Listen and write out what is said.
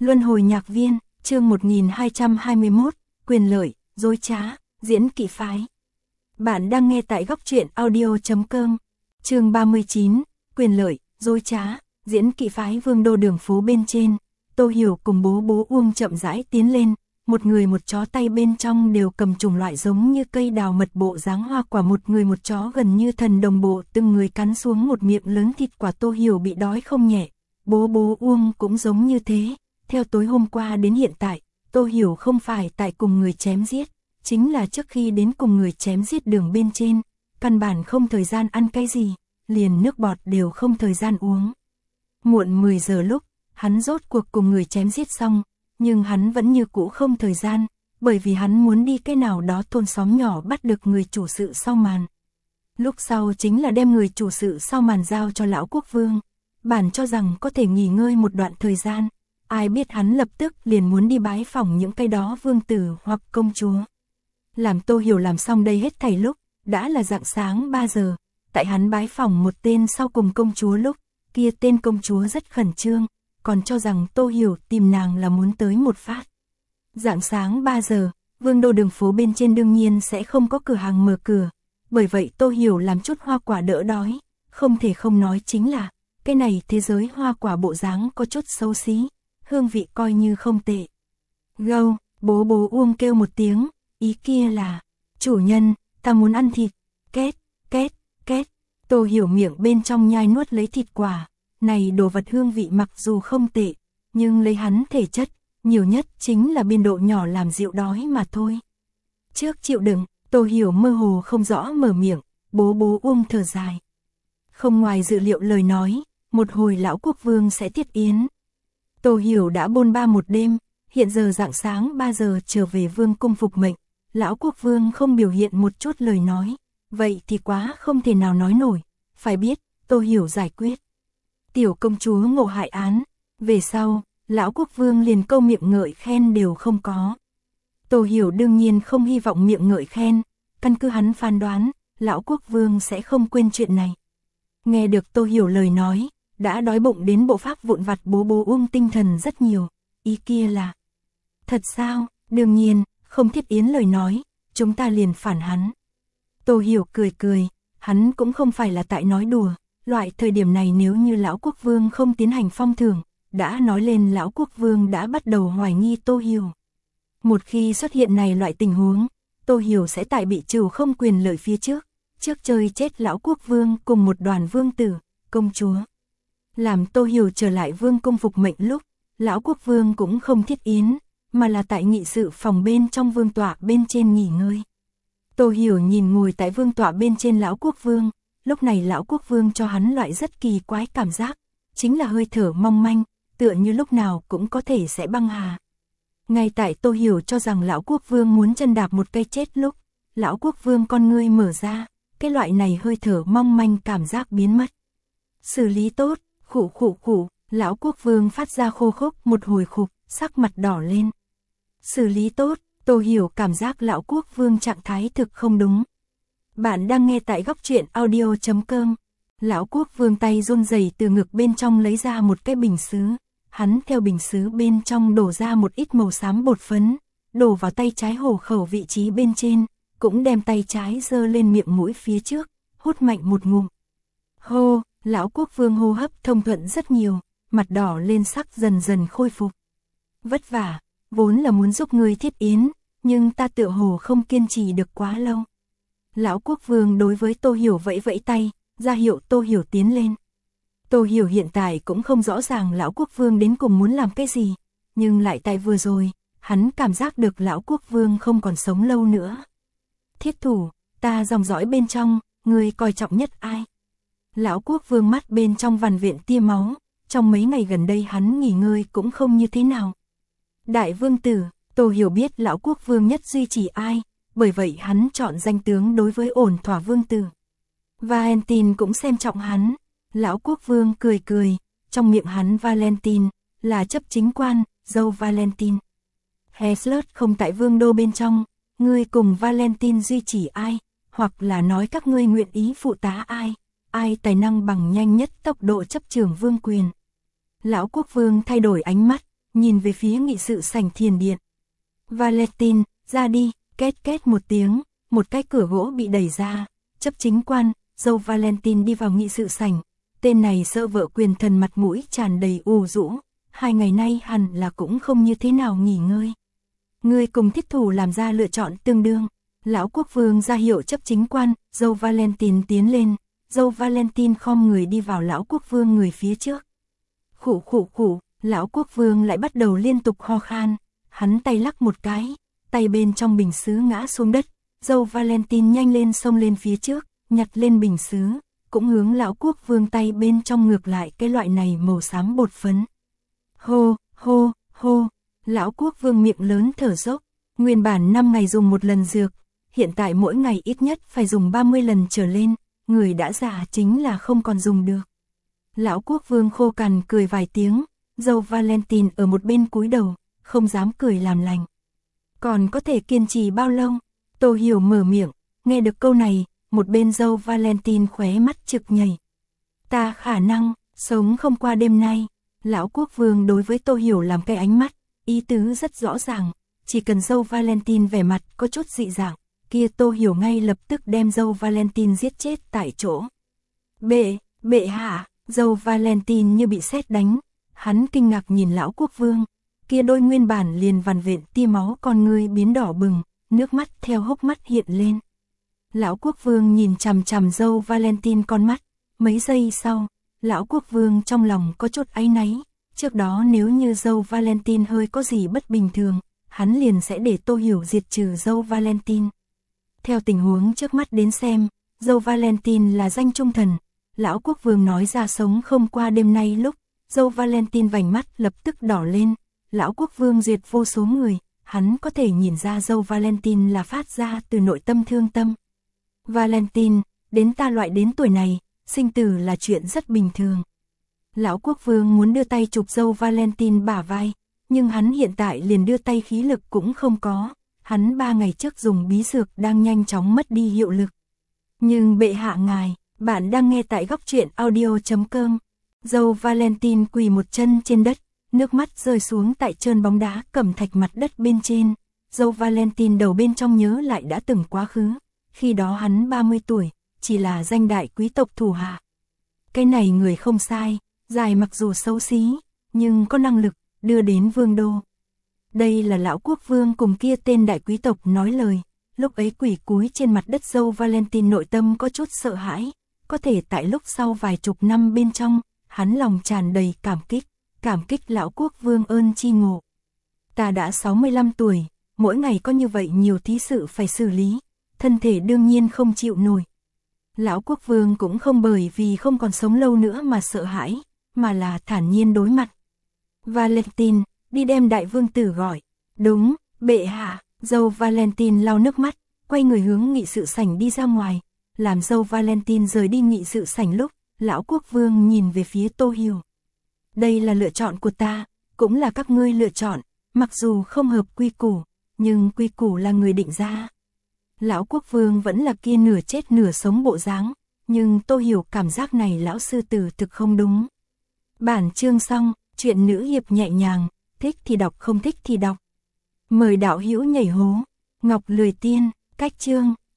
Luân hồi nhạc viên, chương 1221, quyền lợi, dối trá, diễn kỵ phái. Bạn đang nghe tại góc truyện audio.com. Chương 39, quyền lợi, dối trá, diễn kỵ phái vương đô đường phố bên trên. Tô Hiểu cùng bố Uông chậm rãi tiến lên, một người một chó tay bên trong đều cầm chủng loại giống như cây đào mật bộ dáng hoa quả, một người một chó gần như thần đồng bộ, từng người cắn xuống một miệng lớn thịt quả. Tô Hiểu bị đói không nhẹ, bố Uông cũng giống như thế. Theo tối hôm qua đến hiện tại, Tô Hiểu không phải tại cùng người chém giết, chính là trước khi đến cùng người chém giết đường bên trên, căn bản không thời gian ăn cái gì, liền nước bọt đều không thời gian uống. Muộn 10 giờ lúc, hắn rốt cuộc cùng người chém giết xong, nhưng hắn vẫn như cũ không thời gian, bởi vì hắn muốn đi cái nào đó thôn xóm nhỏ bắt được người chủ sự sau màn. Lúc sau chính là đem người chủ sự sau màn giao cho lão quốc vương, bản cho rằng có thể nghỉ ngơi một đoạn thời gian. Ai biết hắn lập tức liền muốn đi bái phỏng những cái đó vương tử hoặc công chúa. Làm Tô Hiểu làm xong đây hết thảy lúc, đã là rạng sáng 3 giờ, tại hắn bái phỏng một tên sau cùng công chúa lúc, kia tên công chúa rất khẩn trương, còn cho rằng Tô Hiểu tìm nàng là muốn tới một phát. Rạng sáng 3 giờ, vương đô đường phố bên trên đương nhiên sẽ không có cửa hàng mở cửa, bởi vậy Tô Hiểu làm chút hoa quả đỡ đói, không thể không nói chính là, cái này thế giới hoa quả bộ dáng có chút xấu xí. Hương vị coi như không tệ. Gâu, bố Uông kêu một tiếng, ý kia là, chủ nhân, ta muốn ăn thịt, két, két, két. Tô Hiểu miệng bên trong nhai nuốt lấy thịt quả, này đồ vật hương vị mặc dù không tệ, nhưng lấy hắn thể chất, nhiều nhất chính là biên độ nhỏ làm dịu đói mà thôi. Trước chịu đựng, Tô Hiểu mơ hồ không rõ mở miệng, bố Uông thở dài. Không ngoài dự liệu lời nói, một hồi lão quốc vương sẽ thiết yến. Tô Hiểu đã bôn ba một đêm, hiện giờ rạng sáng 3 giờ trở về vương cung phục mệnh, lão quốc vương không biểu hiện một chút lời nói, vậy thì quá không thể nào nói nổi, phải biết, Tô Hiểu giải quyết. Tiểu công chúa ngộ hại án, về sau, lão quốc vương liền câu miệng ngợi khen đều không có. Tô Hiểu đương nhiên không hy vọng miệng ngợi khen, căn cứ hắn phán đoán, lão quốc vương sẽ không quên chuyện này. Nghe được Tô Hiểu lời nói, đã đói bụng đến bộ pháp vụn vặt bố Uông tinh thần rất nhiều, ý kia là. Thật sao, đương nhiên, không thiết yến lời nói, chúng ta liền phản hắn. Tô Hiểu cười, hắn cũng không phải là tại nói đùa, loại thời điểm này nếu như lão quốc vương không tiến hành phong thưởng, đã nói lên lão quốc vương đã bắt đầu hoài nghi Tô Hiểu. Một khi xuất hiện này loại tình huống, Tô Hiểu sẽ tại bị trừ không quyền lợi phía trước chơi chết lão quốc vương cùng một đoàn vương tử, công chúa. Làm Tô Hiểu trở lại vương cung phục mệnh lúc, lão quốc vương cũng không thiết yến, mà là tại nghị sự phòng bên trong vương tọa bên trên nghỉ ngơi. Tô Hiểu nhìn ngồi tại vương tọa bên trên lão quốc vương, lúc này lão quốc vương cho hắn loại rất kỳ quái cảm giác, chính là hơi thở mong manh, tựa như lúc nào cũng có thể sẽ băng hà. Ngay tại Tô Hiểu cho rằng lão quốc vương muốn chân đạp một cây chết lúc, lão quốc vương con ngươi mở ra, cái loại này hơi thở mong manh cảm giác biến mất. Xử lý tốt. Khụ, lão quốc vương phát ra khô khốc một hồi khục, sắc mặt đỏ lên. Xử lý tốt, Tô Hiểu cảm giác lão quốc vương trạng thái thực không đúng. Bạn đang nghe tại góc truyện audio.com. Lão quốc vương tay run rẩy từ ngực bên trong lấy ra một cái bình sứ. Hắn theo bình sứ bên trong đổ ra một ít màu xám bột phấn, đổ vào tay trái hổ khẩu vị trí bên trên, cũng đem tay trái giơ lên miệng mũi phía trước, hút mạnh một ngụm. Hô! Lão quốc vương hô hấp thông thuận rất nhiều, mặt đỏ lên sắc dần dần khôi phục. Vất vả, vốn là muốn giúp ngươi thiết yến, nhưng ta tựa hồ không kiên trì được quá lâu. Lão quốc vương đối với Tô Hiểu vẫy tay, ra hiệu Tô Hiểu tiến lên. Tô Hiểu hiện tại cũng không rõ ràng lão quốc vương đến cùng muốn làm cái gì, nhưng lại tại vừa rồi, hắn cảm giác được lão quốc vương không còn sống lâu nữa. Thiết thủ, ta dòng dõi bên trong, ngươi coi trọng nhất ai? Lão quốc vương mắt bên trong vằn vện tia máu, trong mấy ngày gần đây hắn nghỉ ngơi cũng không như thế nào. Đại vương tử, Tô Hiểu biết lão quốc vương nhất duy trì ai, bởi vậy hắn chọn danh tướng đối với ổn thỏa vương tử. Valentine cũng xem trọng hắn, lão quốc vương cười, trong miệng hắn Valentine là chấp chính quan, dâu Valentine. Heslert không tại vương đô bên trong, ngươi cùng Valentine duy trì ai, hoặc là nói các ngươi nguyện ý phụ tá ai tài năng bằng nhanh nhất tốc độ chấp trưởng vương quyền. Lão quốc vương thay đổi ánh mắt, nhìn về phía nghị sự sảnh thiền điện. Valentine, ra đi, két két một tiếng, một cái cửa gỗ bị đẩy ra, chấp chính quan, dâu Valentine đi vào nghị sự sảnh. Tên này sợ vợ quyền thần mặt mũi tràn đầy u rũ, 2 ngày nay hẳn là cũng không như thế nào nghỉ ngơi. Ngươi cùng thiết thủ làm ra lựa chọn tương đương. Lão quốc vương ra hiệu chấp chính quan, dâu Valentine tiến lên, dâu Valentine khom người đi vào lão quốc vương người phía trước. Khụ khụ khụ, lão quốc vương lại bắt đầu liên tục ho khan, hắn tay lắc một cái, tay bên trong bình sứ ngã xuống đất, dâu Valentine nhanh lên xông lên phía trước, nhặt lên bình sứ, cũng hướng lão quốc vương tay bên trong ngược lại cái loại này màu xám bột phấn. Hô, hô, hô, lão quốc vương miệng lớn thở dốc, nguyên bản 5 ngày dùng một lần dược, hiện tại mỗi ngày ít nhất phải dùng 30 lần trở lên, người đã già chính là không còn dùng được. Lão quốc vương khô cằn cười vài tiếng, dâu Valentine ở một bên cúi đầu, không dám cười làm lành. Còn có thể kiên trì bao lâu? Tô Hiểu mở miệng, nghe được câu này, một bên dâu Valentine khóe mắt trực nhảy. Ta khả năng, sống không qua đêm nay. Lão quốc vương đối với Tô Hiểu làm cái ánh mắt, ý tứ rất rõ ràng, chỉ cần dâu Valentine vẻ mặt có chút dị dạng, kia Tô Hiểu ngay lập tức đem dâu Valentine giết chết tại chỗ. Bệ hạ, dâu Valentine như bị sét đánh, hắn kinh ngạc nhìn lão quốc vương, kia đôi nguyên bản liền vằn vện tia máu con ngươi biến đỏ bừng, nước mắt theo hốc mắt hiện lên. Lão quốc vương nhìn chằm chằm dâu Valentine con mắt, mấy giây sau, lão quốc vương trong lòng có chút áy náy, trước đó nếu như dâu Valentine hơi có gì bất bình thường, hắn liền sẽ để Tô Hiểu diệt trừ dâu Valentine. Theo tình huống trước mắt đến xem, dâu Valentine là danh trung thần, lão quốc vương nói ra sống không qua đêm nay lúc, dâu Valentine vành mắt lập tức đỏ lên, lão quốc vương diệt vô số người, hắn có thể nhìn ra dâu Valentine là phát ra từ nội tâm thương tâm. Valentine, đến ta loại đến tuổi này, sinh tử là chuyện rất bình thường. Lão quốc vương muốn đưa tay chụp dâu Valentine bả vai, nhưng hắn hiện tại liền đưa tay khí lực cũng không có, hắn 3 ngày trước dùng bí dược đang nhanh chóng mất đi hiệu lực. Nhưng bệ hạ ngài, bạn đang nghe tại góc truyện audio.com. Dâu Valentine quỳ một chân trên đất, nước mắt rơi xuống tại trơn bóng đá cẩm thạch mặt đất bên trên. Dâu Valentine đầu bên trong nhớ lại đã từng quá khứ, khi đó hắn 30 tuổi, chỉ là danh đại quý tộc thủ hạ. Cái này người không sai, dài mặc dù xấu xí, nhưng có năng lực, đưa đến vương đô. Đây là lão quốc vương cùng kia tên đại quý tộc nói lời, lúc ấy quỳ cúi trên mặt đất dâu Valentine nội tâm có chút sợ hãi, có thể tại lúc sau vài chục năm bên trong, hắn lòng tràn đầy cảm kích lão quốc vương ơn chi ngộ. Ta đã 65 tuổi, mỗi ngày có như vậy nhiều thí sự phải xử lý, thân thể đương nhiên không chịu nổi. Lão quốc vương cũng không bởi vì không còn sống lâu nữa mà sợ hãi, mà là thản nhiên đối mặt. Valentine, đi đem đại vương tử gọi. Đúng, bệ hạ. Dâu Valentine lau nước mắt, quay người hướng nghị sự sảnh đi ra ngoài. Làm dâu Valentine rời đi nghị sự sảnh lúc, lão quốc vương nhìn về phía Tô Hiểu. Đây là lựa chọn của ta, cũng là các ngươi lựa chọn, mặc dù không hợp quy củ, nhưng quy củ là người định ra. Lão quốc vương vẫn là kia nửa chết nửa sống bộ dáng, nhưng Tô Hiểu cảm giác này lão sư tử thực không đúng. Bản chương xong, chuyện nữ hiệp nhẹ nhàng, thích thì đọc không thích thì đọc. Mời đạo hữu nhảy hố, Ngọc Lười Tiên, cách chương.